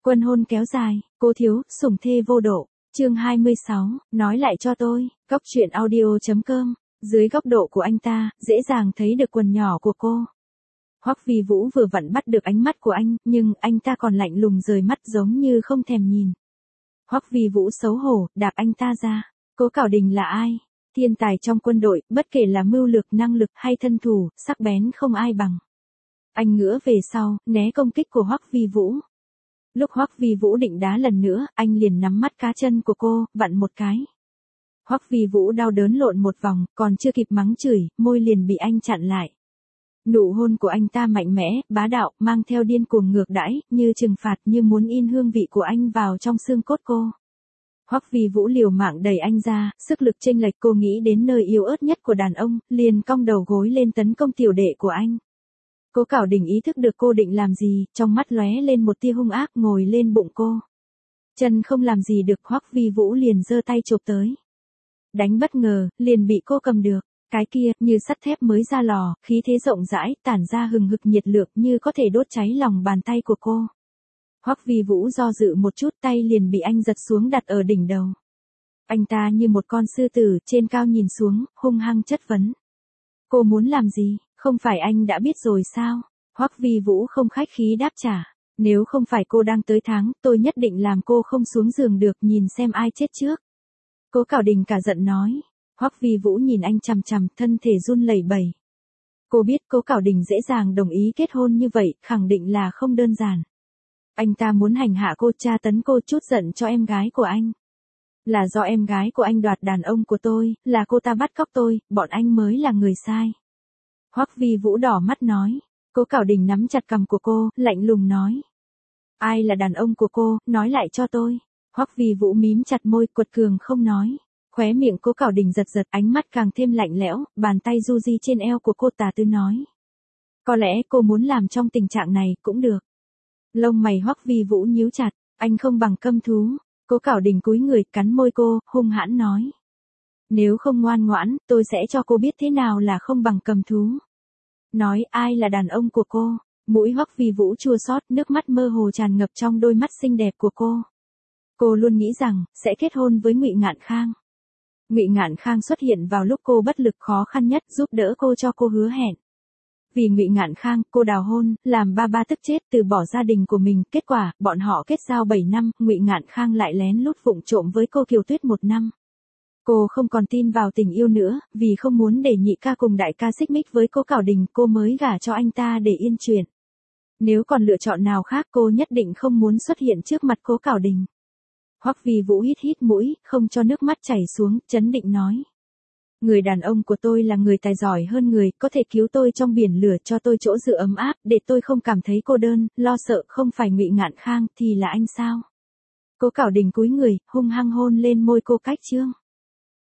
Quân hôn kéo dài, Cố thiếu, sủng thê vô độ. Chương 26, nói lại cho tôi. Góc truyện audio.com. Dưới góc độ của anh ta, dễ dàng thấy được quần nhỏ của cô. Hoắc Vi Vũ vừa vặn bắt được ánh mắt của anh, nhưng anh ta còn lạnh lùng rời mắt giống như không thèm nhìn. Hoắc Vi Vũ xấu hổ, đạp anh ta ra. Cố Cảo Đình là ai? Thiên tài trong quân đội, bất kể là mưu lược, năng lực hay thân thủ, sắc bén không ai bằng. Anh ngửa về sau, né công kích của Hoắc Vi Vũ. Lúc Hoắc Vi Vũ định đá lần nữa, anh liền nắm mắt cá chân của cô, vặn một cái. Hoắc Vi Vũ đau đớn lộn một vòng, còn chưa kịp mắng chửi, môi liền bị anh chặn lại. Nụ hôn của anh ta mạnh mẽ, bá đạo, mang theo điên cuồng ngược đãi, như trừng phạt, như muốn in hương vị của anh vào trong xương cốt cô. Hoắc Vi Vũ liều mạng đẩy anh ra, sức lực chênh lệch, cô nghĩ đến nơi yếu ớt nhất của đàn ông, liền cong đầu gối lên tấn công tiểu đệ của anh. Cố Cảo Đình ý thức được cô định làm gì, trong mắt lóe lên một tia hung ác, ngồi lên bụng cô. Chân không làm gì được, Hoắc Vi Vũ liền giơ tay chụp tới. Đánh bất ngờ, liền bị cô cầm được. Cái kia, như sắt thép mới ra lò, khí thế rộng rãi, tản ra hừng hực nhiệt lượng như có thể đốt cháy lòng bàn tay của cô. Hoắc Vi Vũ do dự một chút, tay liền bị anh giật xuống đặt ở đỉnh đầu. Anh ta như một con sư tử, trên cao nhìn xuống, hung hăng chất vấn. Cô muốn làm gì, không phải anh đã biết rồi sao? Hoắc Vi Vũ không khách khí đáp trả. Nếu không phải cô đang tới tháng, tôi nhất định làm cô không xuống giường được, nhìn xem ai chết trước. Cố Cảo Đình cả giận nói. Hoắc Vi Vũ nhìn anh chằm chằm, thân thể run lẩy bẩy. Cô biết Cố Cảo Đình dễ dàng đồng ý kết hôn như vậy, khẳng định là không đơn giản. Anh ta muốn hành hạ cô, tra tấn cô, chút giận cho em gái của anh. Là do em gái của anh đoạt đàn ông của tôi, là cô ta bắt cóc tôi, bọn anh mới là người sai. Hoắc Vi Vũ đỏ mắt nói. Cố Cảo Đình nắm chặt cằm của cô, lạnh lùng nói. Ai là đàn ông của cô, nói lại cho tôi. Hoắc Vi Vũ mím chặt môi, quật cường không nói. Khóe miệng Cố Cảo Đình giật giật, ánh mắt càng thêm lạnh lẽo, bàn tay du di trên eo của cô tà tư nói. Có lẽ cô muốn làm trong tình trạng này, cũng được. Lông mày Hoắc Vi Vũ nhíu chặt, anh không bằng câm thú. Cố Cảo Đình cúi người, cắn môi cô, hung hãn nói. Nếu không ngoan ngoãn, tôi sẽ cho cô biết thế nào là không bằng cầm thú. Nói ai là đàn ông của cô. Mũi Hoắc Vi Vũ chua xót, nước mắt mơ hồ tràn ngập trong đôi mắt xinh đẹp của cô. Cô luôn nghĩ rằng, sẽ kết hôn với Ngụy Ngạn Khang. Ngụy Ngạn Khang xuất hiện vào lúc cô bất lực khó khăn nhất, giúp đỡ cô, cho cô hứa hẹn. Vì Ngụy Ngạn Khang, cô đào hôn, làm ba tức chết, từ bỏ gia đình của mình, kết quả, bọn họ kết giao 7 năm, Ngụy Ngạn Khang lại lén lút vụng trộm với cô Kiều Tuyết 1 năm. Cô không còn tin vào tình yêu nữa, vì không muốn để nhị ca cùng đại ca xích mích với Cố Cảo Đình, cô mới gả cho anh ta để yên chuyện. Nếu còn lựa chọn nào khác, cô nhất định không muốn xuất hiện trước mặt Cố Cảo Đình. Hoắc Vi Vũ hít hít mũi, không cho nước mắt chảy xuống, trấn định nói. Người đàn ông của tôi là người tài giỏi hơn người, có thể cứu tôi trong biển lửa, cho tôi chỗ dựa ấm áp, để tôi không cảm thấy cô đơn, lo sợ, không phải Ngụy Ngạn Khang, thì là anh sao? Cố Cảo Đình cúi người, hung hăng hôn lên môi cô cách chương.